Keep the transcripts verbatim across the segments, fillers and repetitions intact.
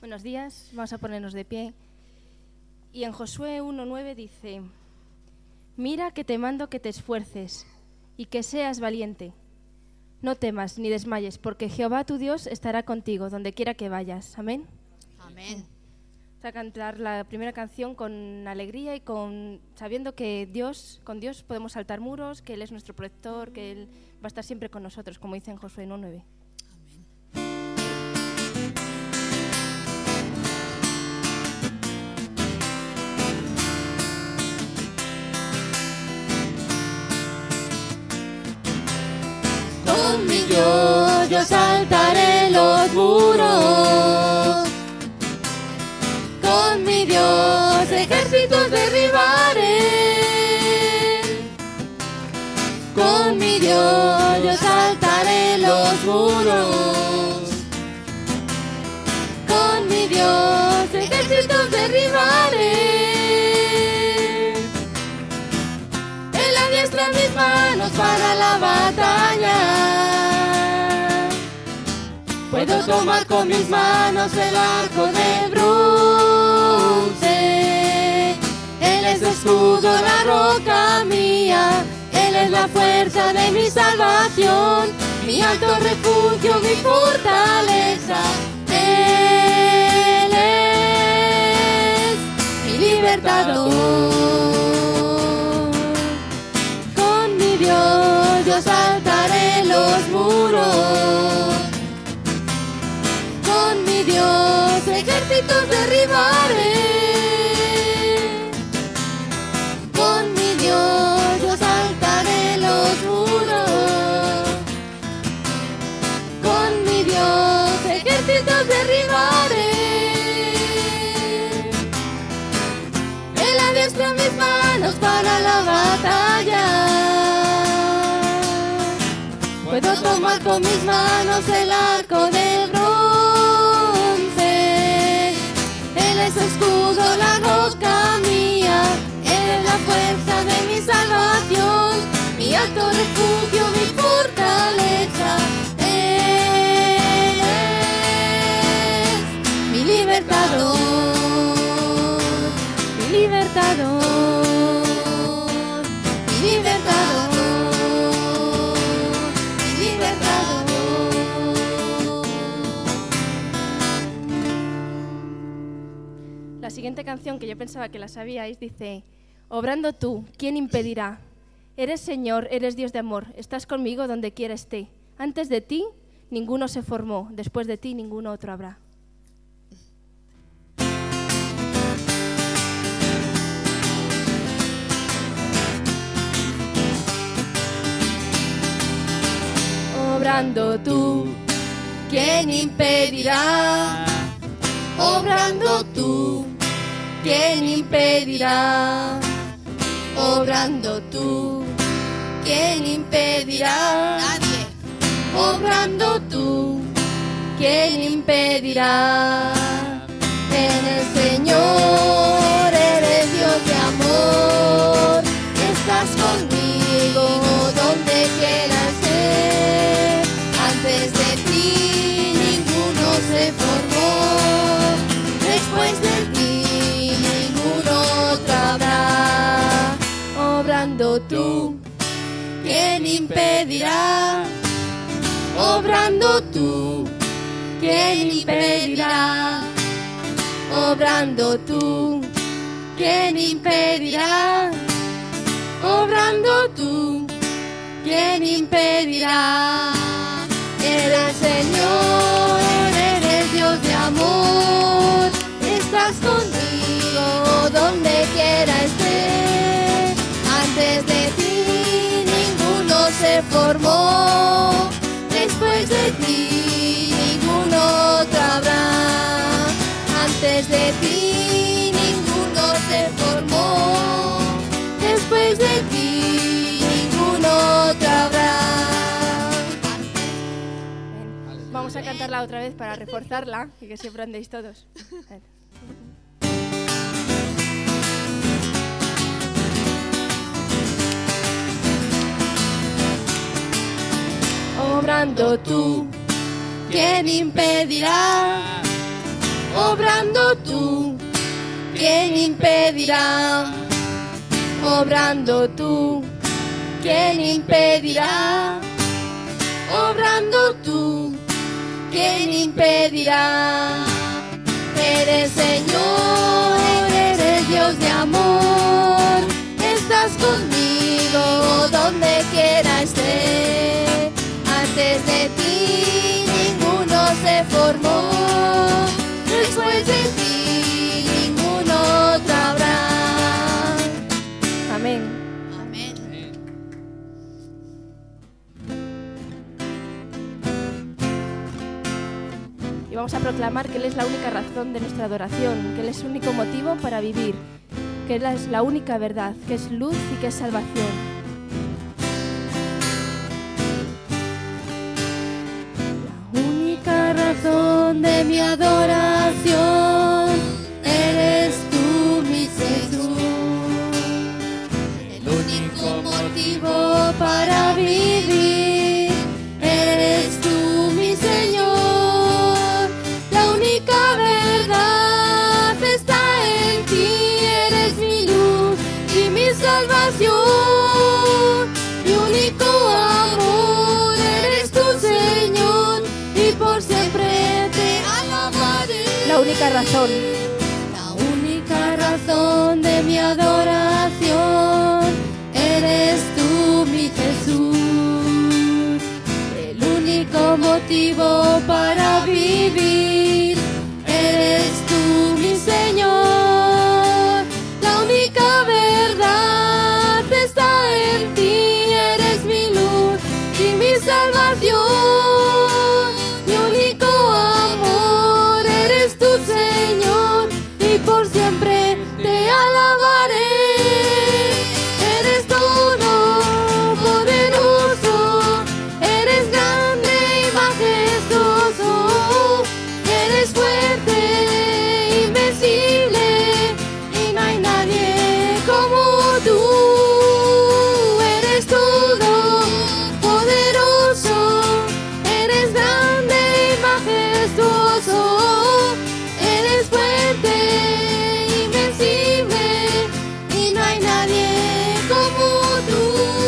Buenos días, vamos a ponernos de pie. Y en Josué uno nueve dice: Mira que te mando que te esfuerces y que seas valiente. No temas ni desmayes, porque Jehová tu Dios estará contigo donde quiera que vayas. Amén. Amén. Vamos a cantar la primera canción con alegría y con sabiendo que Dios, con Dios podemos saltar muros, que Él es nuestro protector, que Él va a estar siempre con nosotros, como dice en Josué uno nueve. Con mi Dios yo saltaré los muros, con mi Dios ejércitos derribaré, con mi Dios yo saltaré los muros, con mi Dios ejércitos derribaré. Él adiestra mis manos para la batalla. Puedo tomar con mis manos el arco de bronce. Él es el escudo, la roca mía. Él es la fuerza de mi salvación, mi alto refugio, mi fortaleza. Él es mi libertador. Con mi Dios yo saltaré los muros, con mi Dios ejércitos derribaré, con mi Dios yo saltaré los muros, con mi Dios ejércitos derribaré. Él adiestra mis manos para la batalla. Puedo tomar con mis manos el arco de bronce. Él es escudo, la roca mía. Él es la fuerza de mi salvación, mi alto refugio, mi fortaleza. Él es mi libertador, mi libertador, mi libertador. La siguiente canción, que yo pensaba que la sabíais, dice: Obrando tú, ¿quién impedirá? Eres Señor, eres Dios de amor, estás conmigo donde quiera esté. Antes de ti, ninguno se formó, después de ti, ninguno otro habrá. Obrando tú, ¿quién impedirá? Obrando tú, ¿quién impedirá? Obrando tú, ¿quién impedirá? Nadie. Obrando tú, ¿quién impedirá? Eres Señor, eres Dios de amor, estás conmigo donde quiera estar. Antes de ti ninguno se formó, después de ti ninguno otro habrá. Obrando tú, ¿quién impedirá? Obrando tú, ¿quién impedirá? Obrando tú, ¿quién impedirá? Obrando tú, ¿quién impedirá? Eres Señor, eres Dios de amor, estás conmigo donde quiera esté. Antes de ti ninguno se formó, después de ti ninguno otro habrá. Antes de ti ninguno se formó, después de ti ninguno otro habrá. Vamos a cantarla otra vez para reforzarla y que siempre andéis todos. Obrando tú, ¿quién impedirá? Obrando impedirá? Obrando tú, ¿quién impedirá? Obrando tú, ¿quién impedirá? Eres Señor, eres Dios de amor, estás conmigo donde quiera esté. Antes de ti ninguno se formó, después de ti ningún otro habrá. Amén. Amén. Y vamos a proclamar que Él es la única razón de nuestra adoración, que Él es el único motivo para vivir, que Él es la única verdad, que es luz y que es salvación. La única razón de mi adoración eres tú, mi Jesús. El único motivo para vivir eres tú, mi Señor. La única verdad está en ti, eres mi luz y mi salvación. Mi único amor eres tu Señor y por siempre te alabaré. La única razón. La única razón de mi adoración eres tú, mi Jesús. El único motivo para vivir eres tú, mi Señor. La única verdad está en ti, eres mi luz y mi salvación. Mi único amor eres tu Señor y por siempre te alabaré. Eres todo poderoso, eres grande y majestuoso, eres fuerte, invencible y no hay nadie como tú. Eres todo poderoso, eres grande y majestuoso, eres fuerte, invencible y no hay nadie como tú.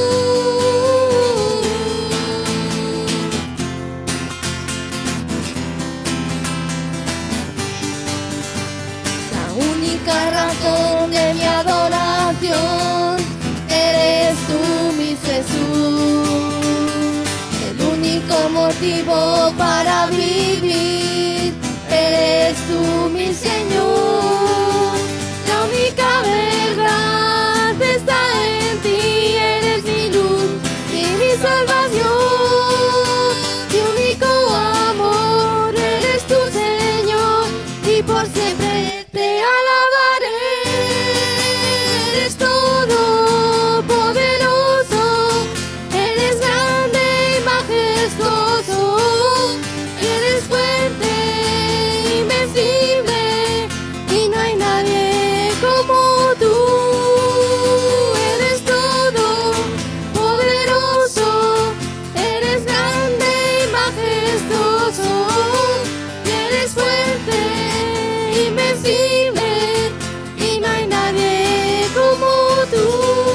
La única razón de mi adoración eres tú, mi Jesús. El único motivo para vivir eres tú, mi Señor. La única verdad está en ti, eres mi luz y mi salvación. Mi único amor eres tu Señor y por siempre te alabaré. Eres todo poderoso, eres grande y majestuoso, eres fuerte, invencible y no hay nadie como tú. Eres todo poderoso, eres grande y majestuoso, eres fuerte, invencible y no hay nadie como tú.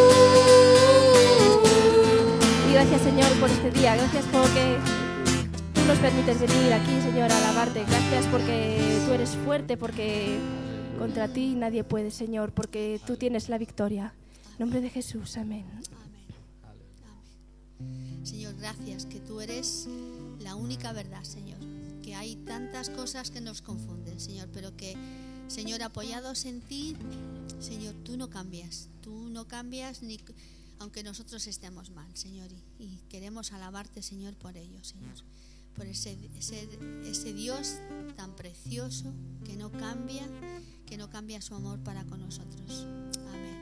Y gracias, Señor, por este día. Gracias porque tú nos permites venir aquí, Señor, a alabarte. Gracias porque tú eres fuerte, porque contra ti nadie puede, Señor, porque tú tienes la victoria. En nombre de Jesús, amén. Amén. Amén. Señor, gracias que tú eres la única verdad, Señor. Que hay tantas cosas que nos confunden, Señor, pero que, Señor, apoyados en ti, Señor, tú no cambias. Tú no cambias ni aunque nosotros estemos mal, Señor. Y, y queremos alabarte, Señor, por ello, Señor. Por ese, ese, ese Dios tan precioso que no cambia, que no cambia su amor para con nosotros. Amén.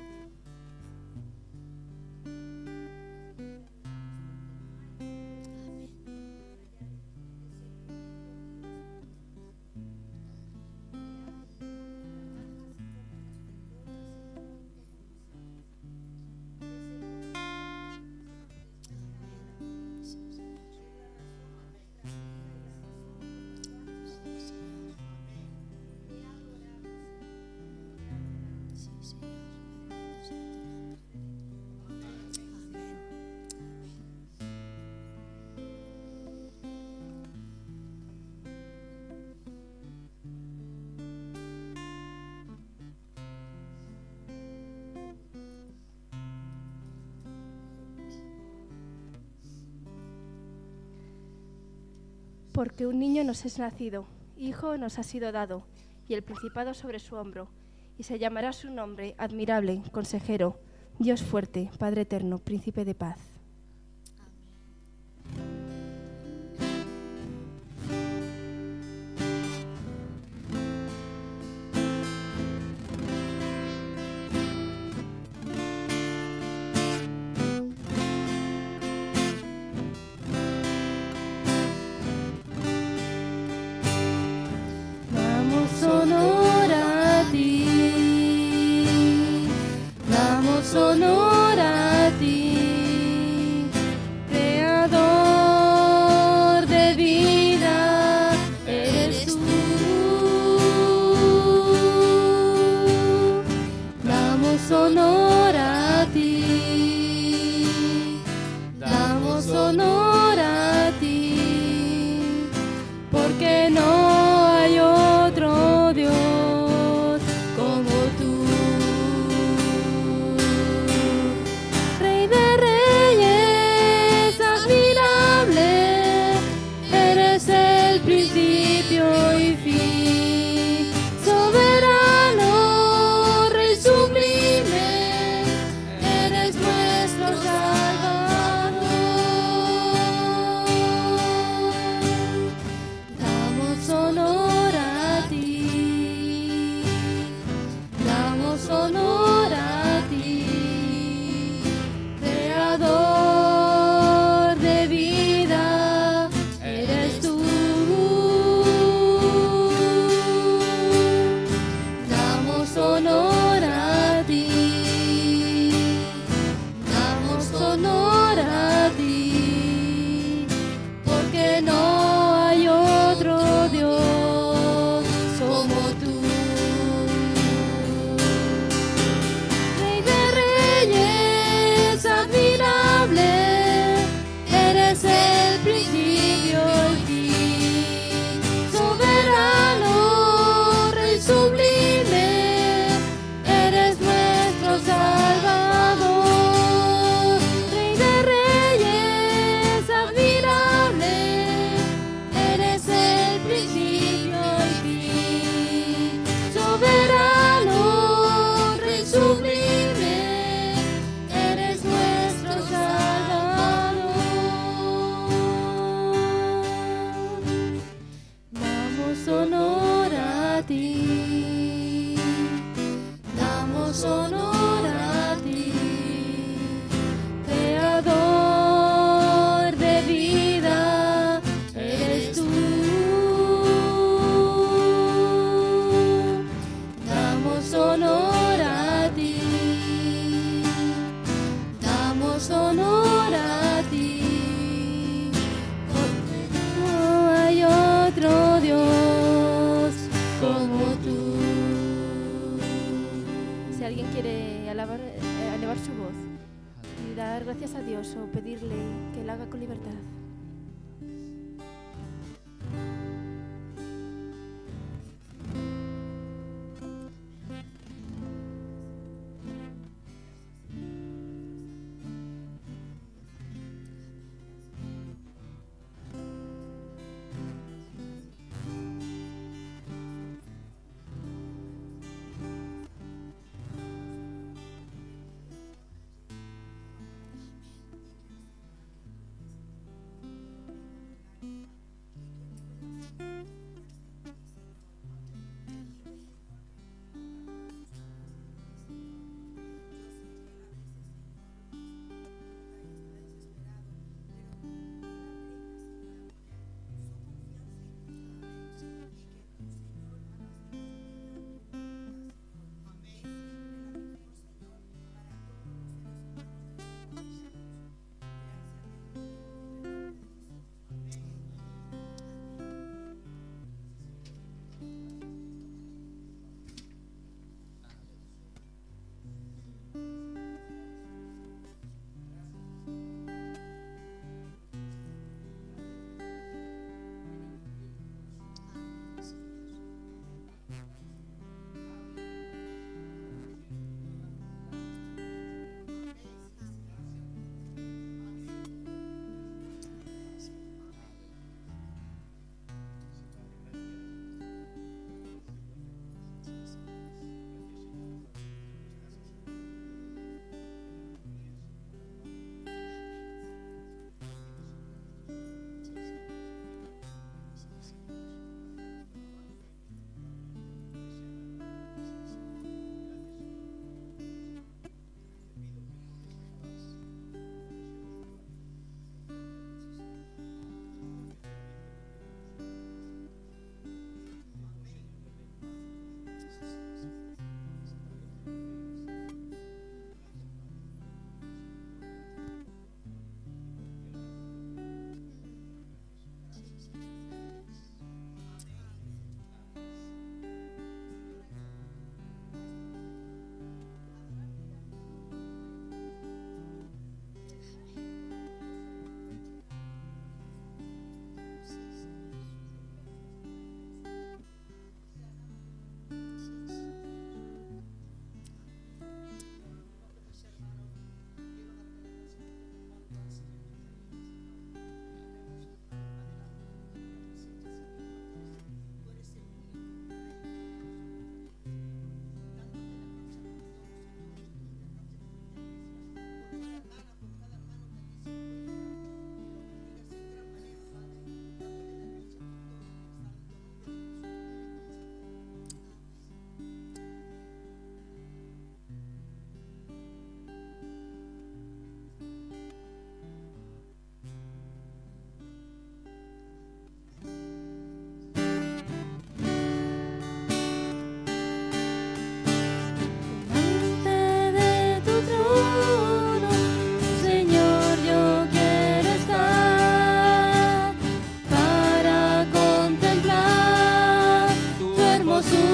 Porque un niño nos es nacido, hijo nos ha sido dado, y el principado sobre su hombro, y se llamará su nombre admirable, consejero, Dios fuerte, Padre eterno, príncipe de paz. Honor a ti, damos honor a ti, creador de vida, eres tú. Damos honor a ti, damos honor a ti, porque no hay otro Dios como tú. Rey de reyes, admirable, eres el principio y fin. Soberano, Rey sublime, eres nuestro Salvador. Damos honor a ti, damos honor a ti, creador de vida, eres tú. Damos honor a ti, damos honor a ti, porque no hay otro Dios como tú. Rey de reyes, admirable, eres el principio y fin. Soberano, Rey sublime, eres nuestro Salvador. Rey de reyes, admirable, eres el principio y fin. Soberano, Rey sublime, eres nuestro Salvador. Damos honor a ti, damos honor a ti, creador de vida, eres tú. Damos honor a ti, damos honor a ti, porque no hay otro Dios como tú. Si alguien quiere alabar, eh, elevar su voz y dar gracias a Dios o pedirle que lo haga con libertad.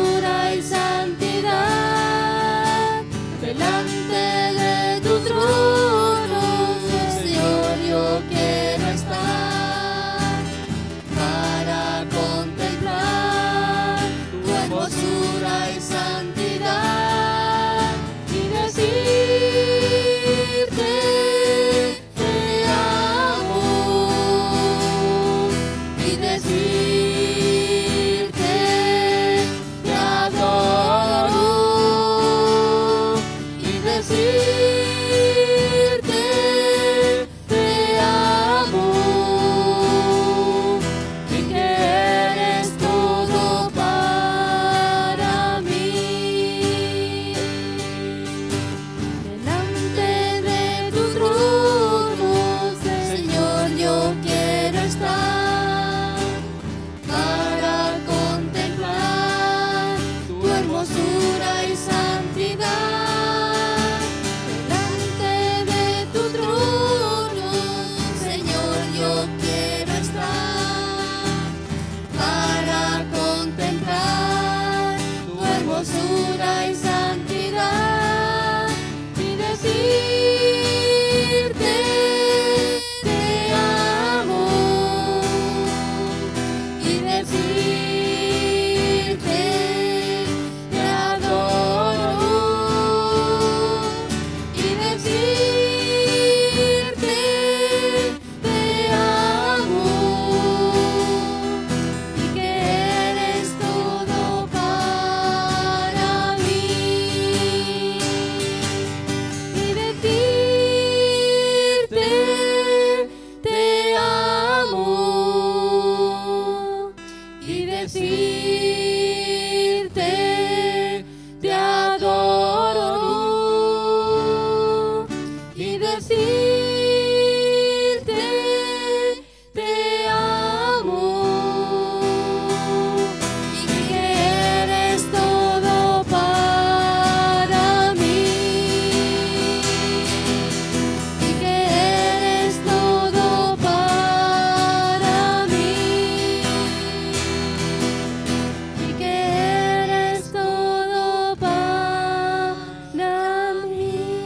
hermosura y santidad, delante de tu trono, Señor, yo quiero estar para contemplar tu hermosura y santidad y decirte te amo y decirte te adoro y decirte te amo y que eres todo para mí. Delante de tu trono, Señor, yo quiero estar para contemplar tu hermosura y santidad. Delante de tu trono, Señor, yo quiero estar para contemplar tu hermosura y santidad y decirte te amo y decirte te adoro y decirte te amo y que eres todo para mí y decirte te amo y decirte te adoro y decirte te amo y que eres todo para mí y que eres todo para mí y que eres todo para mí.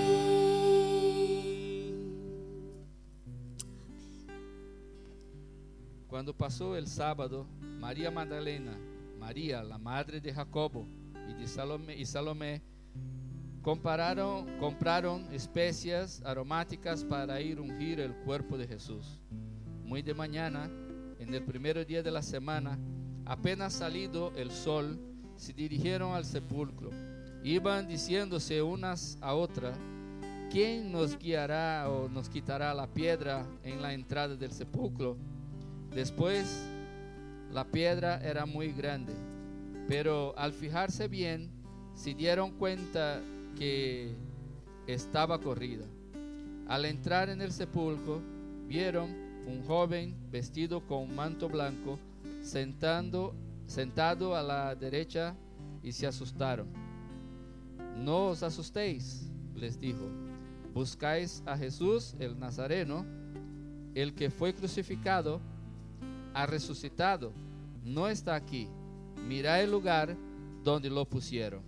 Cuando pasó el sábado, María Magdalena, María, la madre de Jacobo y de Salomé, y Salomé compararon, compraron especias aromáticas para ir ungir el cuerpo de Jesús. Muy de mañana, en el primer día de la semana, apenas salido el sol, se dirigieron al sepulcro. Iban diciéndose unas a otras: ¿quién nos guiará o nos quitará la piedra en la entrada del sepulcro? Después, la piedra era muy grande, pero al fijarse bien, se dieron cuenta que estaba corrida. Al entrar en el sepulcro, vieron un joven vestido con un manto blanco, sentando, sentado a la derecha, y se asustaron. No os asustéis, les dijo. Buscáis a Jesús el Nazareno, el que fue crucificado. Ha resucitado, no está aquí. Mirad el lugar donde lo pusieron.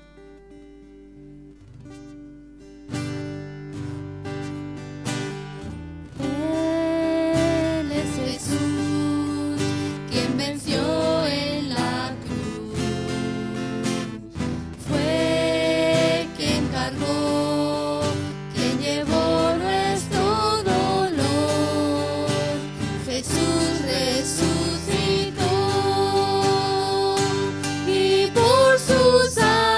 Él es Jesús, quien venció en la cruz. Fue quien cargó, quien llevó nuestro dolor. Jesús resucitó y por su sangre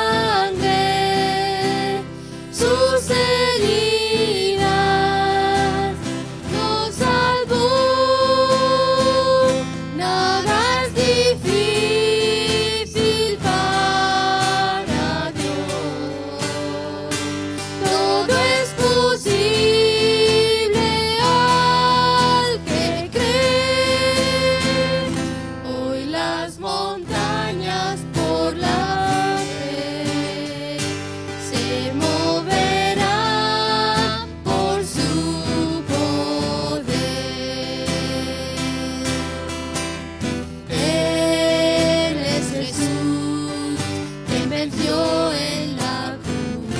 venció en la cruz,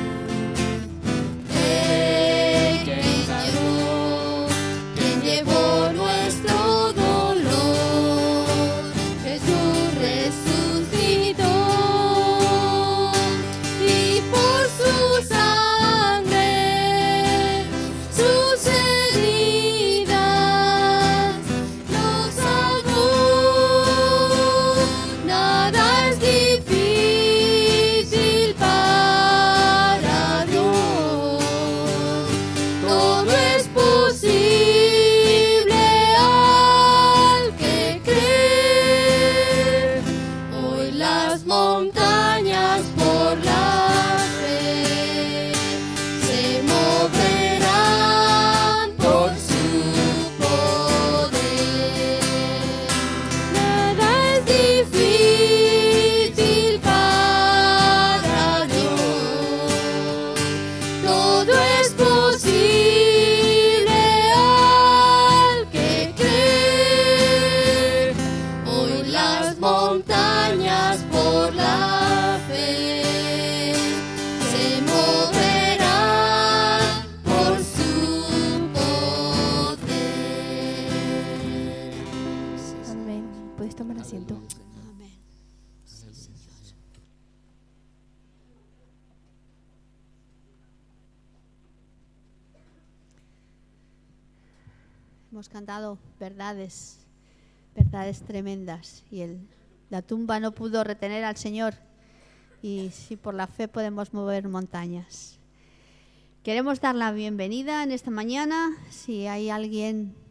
Él quien cargó, quien llevó nuestro dolor, Jesús resucitó y por su sangre, sus heridas nos salvó. Nada es difícil para Dios, todo es posible al que cree. Hoy las montañas por la fe se moverán por su poder. Nada es difícil para Dios, todo es posible al que cree. Hoy las montañas por la fe se moverán por su poder. Amén. Puedes tomar asiento. Amén. Hemos cantado verdades, verdades tremendas, y el, la tumba no pudo retener al Señor, y sí, por la fe podemos mover montañas. Queremos dar la bienvenida en esta mañana. Si hay alguien